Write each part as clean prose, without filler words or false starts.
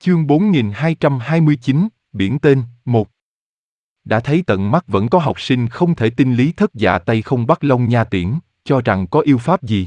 Chương 4229, Biển tên, 1. Đã thấy tận mắt vẫn có học sinh không thể tin Lý Thất Dạ tay không bắt Long Nha Tiễn, cho rằng có yêu pháp gì.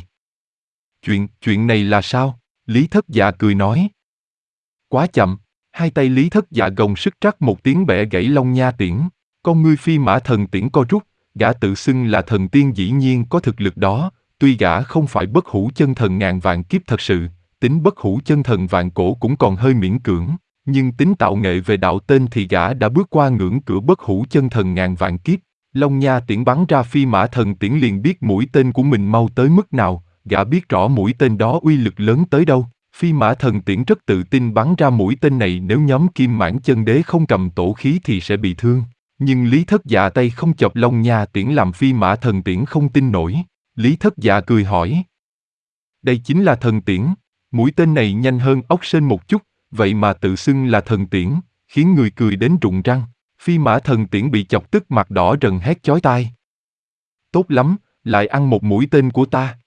Chuyện này là sao? Lý Thất Dạ cười nói. Quá chậm, hai tay Lý Thất Dạ gồng sức trắc một tiếng bẻ gãy Long Nha Tiễn, con ngươi Phi Mã Thần Tiễn co rút, gã tự xưng là thần tiên dĩ nhiên có thực lực đó, tuy gã không phải bất hủ chân thần ngàn vạn kiếp thật sự, tính bất hủ chân thần vạn cổ cũng còn hơi miễn cưỡng, nhưng tính tạo nghệ về đạo tên thì gã đã bước qua ngưỡng cửa bất hủ chân thần ngàn vạn kiếp. Long Nha Tiễn bắn ra Phi Mã Thần Tiễn liền biết mũi tên của mình mau tới mức nào, gã biết rõ mũi tên đó uy lực lớn tới đâu. Phi Mã Thần Tiễn rất tự tin bắn ra mũi tên này, nếu nhóm Kim Mãn Chân Đế không cầm tổ khí thì sẽ bị thương. Nhưng Lý Thất Dạ tay không chọc Long Nha Tiễn làm Phi Mã Thần Tiễn không tin nổi. Lý Thất Dạ cười hỏi. Đây chính là thần tiễn, mũi tên này nhanh hơn ốc sên một chút, vậy mà tự xưng là thần tiễn, khiến người cười đến rụng răng. Phi Mã Thần Tiễn bị chọc tức mặt đỏ rần hét chói tai. Tốt lắm, lại ăn một mũi tên của ta.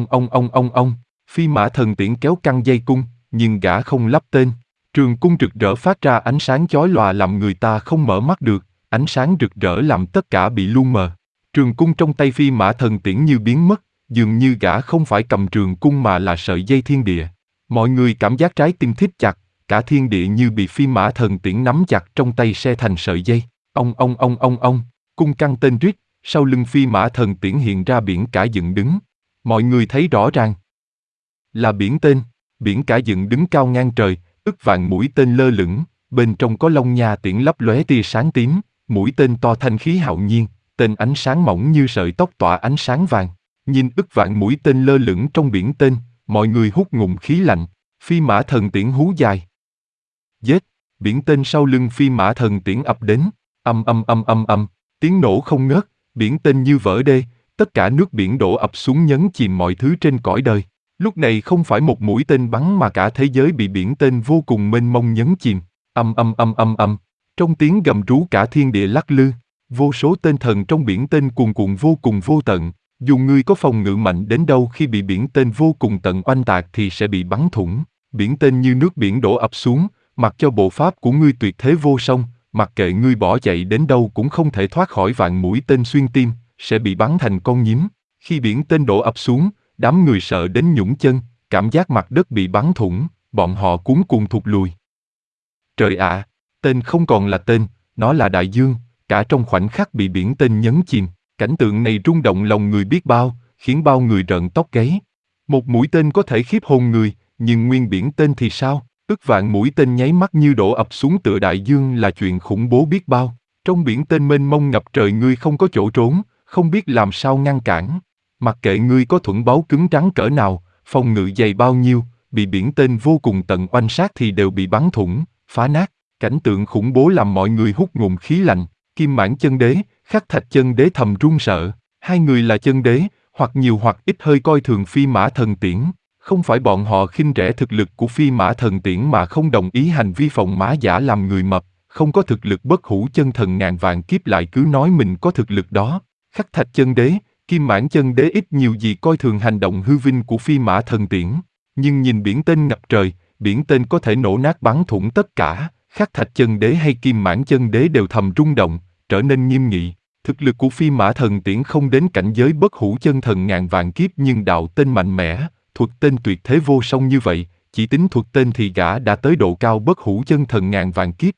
Ông. Phi Mã Thần Tiễn kéo căng dây cung, nhưng gã không lắp tên. Trường cung rực rỡ phát ra ánh sáng chói lòa làm người ta không mở mắt được, ánh sáng rực rỡ làm tất cả bị lu mờ. Trường cung trong tay Phi Mã Thần Tiễn như biến mất, dường như gã không phải cầm trường cung mà là sợi dây thiên địa. Mọi người cảm giác trái tim thít chặt, cả thiên địa như bị Phi Mã Thần Tiễn nắm chặt trong tay se thành sợi dây. Ông, cung căng tên rít, sau lưng Phi Mã Thần Tiễn hiện ra biển cả dựng đứng. Mọi người thấy rõ ràng là biển tên, biển cả dựng đứng cao ngang trời, ức vạn mũi tên lơ lửng, bên trong có Long Nha Tiễn lấp lóe tia sáng tím, mũi tên to thanh khí hạo nhiên, tên ánh sáng mỏng như sợi tóc tỏa ánh sáng vàng. Nhìn ức vạn mũi tên lơ lửng trong biển tên, mọi người hút ngụm khí lạnh. Phi Mã Thần Tiễn hú dài. Giết! Biển tên sau lưng Phi Mã Thần Tiễn ập đến. Âm, tiếng nổ không ngớt, biển tên như vỡ đê, tất cả nước biển đổ ập xuống nhấn chìm mọi thứ trên cõi đời. Lúc này không phải một mũi tên bắn mà cả thế giới bị biển tên vô cùng mênh mông nhấn chìm. Âm. Trong tiếng gầm rú cả thiên địa lắc lư, vô số tên thần trong biển tên cuồn cuộn vô cùng vô tận. Dù ngươi có phòng ngự mạnh đến đâu, khi bị biển tên vô cùng tận oanh tạc thì sẽ bị bắn thủng. Biển tên như nước biển đổ ập xuống, mặc cho bộ pháp của ngươi tuyệt thế vô song, mặc kệ ngươi bỏ chạy đến đâu cũng không thể thoát khỏi vạn mũi tên xuyên tim, sẽ bị bắn thành con nhím. Khi biển tên đổ ập xuống, đám người sợ đến nhũng chân, cảm giác mặt đất bị bắn thủng, bọn họ cuống cuồng thụt lùi. Trời ạ, tên không còn là tên, nó là đại dương, cả trong khoảnh khắc bị biển tên nhấn chìm. Cảnh tượng này rung động lòng người biết bao, khiến bao người rợn tóc gáy. Một mũi tên có thể khiếp hồn người, nhưng nguyên biển tên thì sao? Ức vạn mũi tên nháy mắt như đổ ập xuống tựa đại dương là chuyện khủng bố biết bao. Trong biển tên mênh mông ngập trời, ngươi không có chỗ trốn, không biết làm sao ngăn cản. Mặc kệ ngươi có thuẫn báu cứng rắn cỡ nào, phòng ngự dày bao nhiêu, bị biển tên vô cùng tận oanh sát thì đều bị bắn thủng, phá nát. Cảnh tượng khủng bố làm mọi người hút ngụm khí lạnh. Kim Mãn Chân Đế, Khắc Thạch Chân Đế thầm run sợ. Hai người là chân đế, hoặc nhiều hoặc ít hơi coi thường Phi Mã Thần Tiễn. Không phải bọn họ khinh rẻ thực lực của Phi Mã Thần Tiễn mà không đồng ý hành vi phồng má giả làm người mập, không có thực lực bất hủ chân thần ngàn vạn kiếp lại cứ nói mình có thực lực đó. Khắc Thạch Chân Đế, Kim Mãn Chân Đế ít nhiều gì coi thường hành động hư vinh của Phi Mã Thần Tiễn. Nhưng nhìn biển tên ngập trời, biển tên có thể nổ nát bắn thủng tất cả, Khắc Thạch Chân Đế hay Kim Mãn Chân Đế đều thầm rung động, trở nên nghiêm nghị. Thực lực của Phi Mã Thần Tiễn không đến cảnh giới bất hủ chân thần ngàn vạn kiếp, nhưng đạo tên mạnh mẽ, thuật tên tuyệt thế vô song như vậy, chỉ tính thuật tên thì gã đã tới độ cao bất hủ chân thần ngàn vạn kiếp.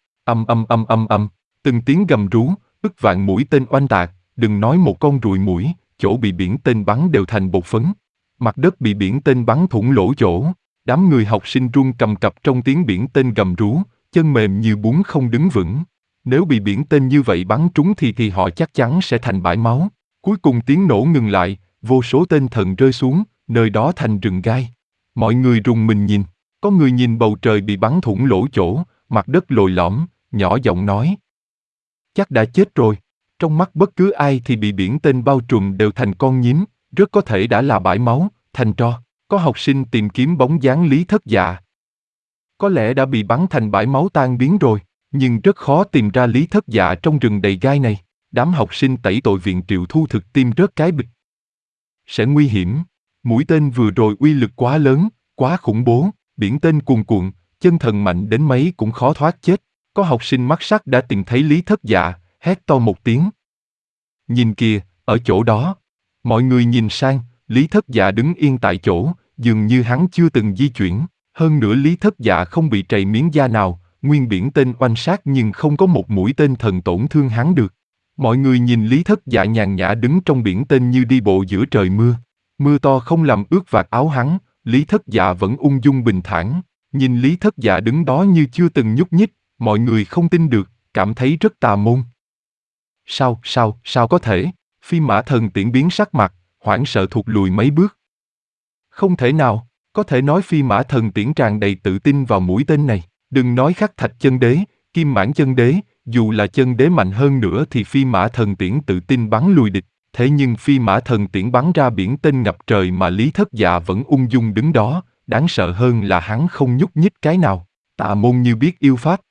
Âm, từng tiếng gầm rú, ức vạn mũi tên oanh tạc, đừng nói một con ruồi muỗi, chỗ bị biển tên bắn đều thành bột phấn. Mặt đất bị biển tên bắn thủng lỗ chỗ, đám người học sinh run cầm cập trong tiếng biển tên gầm rú, chân mềm như bún không đứng vững. Nếu bị biển tên như vậy bắn trúng thì họ chắc chắn sẽ thành bãi máu. Cuối cùng tiếng nổ ngừng lại, vô số tên thần rơi xuống, nơi đó thành rừng gai. Mọi người rùng mình nhìn, có người nhìn bầu trời bị bắn thủng lỗ chỗ, mặt đất lồi lõm, nhỏ giọng nói. Chắc đã chết rồi. Trong mắt bất cứ ai thì bị biển tên bao trùm đều thành con nhím, rất có thể đã là bãi máu, thành tro. Có học sinh tìm kiếm bóng dáng Lý Thất Dạ. Có lẽ đã bị bắn thành bãi máu tan biến rồi. Nhưng rất khó tìm ra Lý Thất Dạ trong rừng đầy gai này. Đám học sinh tẩy tội viện Triệu Thu Thực tim rớt cái bịch. Sẽ nguy hiểm. Mũi tên vừa rồi uy lực quá lớn, quá khủng bố. Biển tên cuồn cuộn, chân thần mạnh đến mấy cũng khó thoát chết. Có học sinh mắt sắc đã từng thấy Lý Thất Dạ, hét to một tiếng. Nhìn kìa, ở chỗ đó. Mọi người nhìn sang, Lý Thất Dạ đứng yên tại chỗ, dường như hắn chưa từng di chuyển. Hơn nữa Lý Thất Dạ không bị trầy miếng da nào, nguyên biển tên oanh sát nhưng không có một mũi tên thần tổn thương hắn được. Mọi người nhìn Lý Thất Dạ nhàn nhã đứng trong biển tên như đi bộ giữa trời mưa. Mưa to không làm ướt vạt áo hắn, Lý Thất Dạ vẫn ung dung bình thản. Nhìn Lý Thất Dạ đứng đó như chưa từng nhúc nhích, mọi người không tin được, cảm thấy rất tà môn. Sao có thể? Phi Mã Thần Tiễn biến sắc mặt, hoảng sợ thụt lùi mấy bước. Không thể nào, có thể nói Phi Mã Thần Tiễn tràn đầy tự tin vào mũi tên này. Đừng nói Khắc Thạch Chân Đế, Kim Mãn Chân Đế, dù là chân đế mạnh hơn nữa thì Phi Mã Thần Tiễn tự tin bắn lùi địch. Thế nhưng Phi Mã Thần Tiễn bắn ra biển tên ngập trời mà Lý Thất Dạ vẫn ung dung đứng đó, đáng sợ hơn là hắn không nhúc nhích cái nào. Tà môn như biết yêu pháp,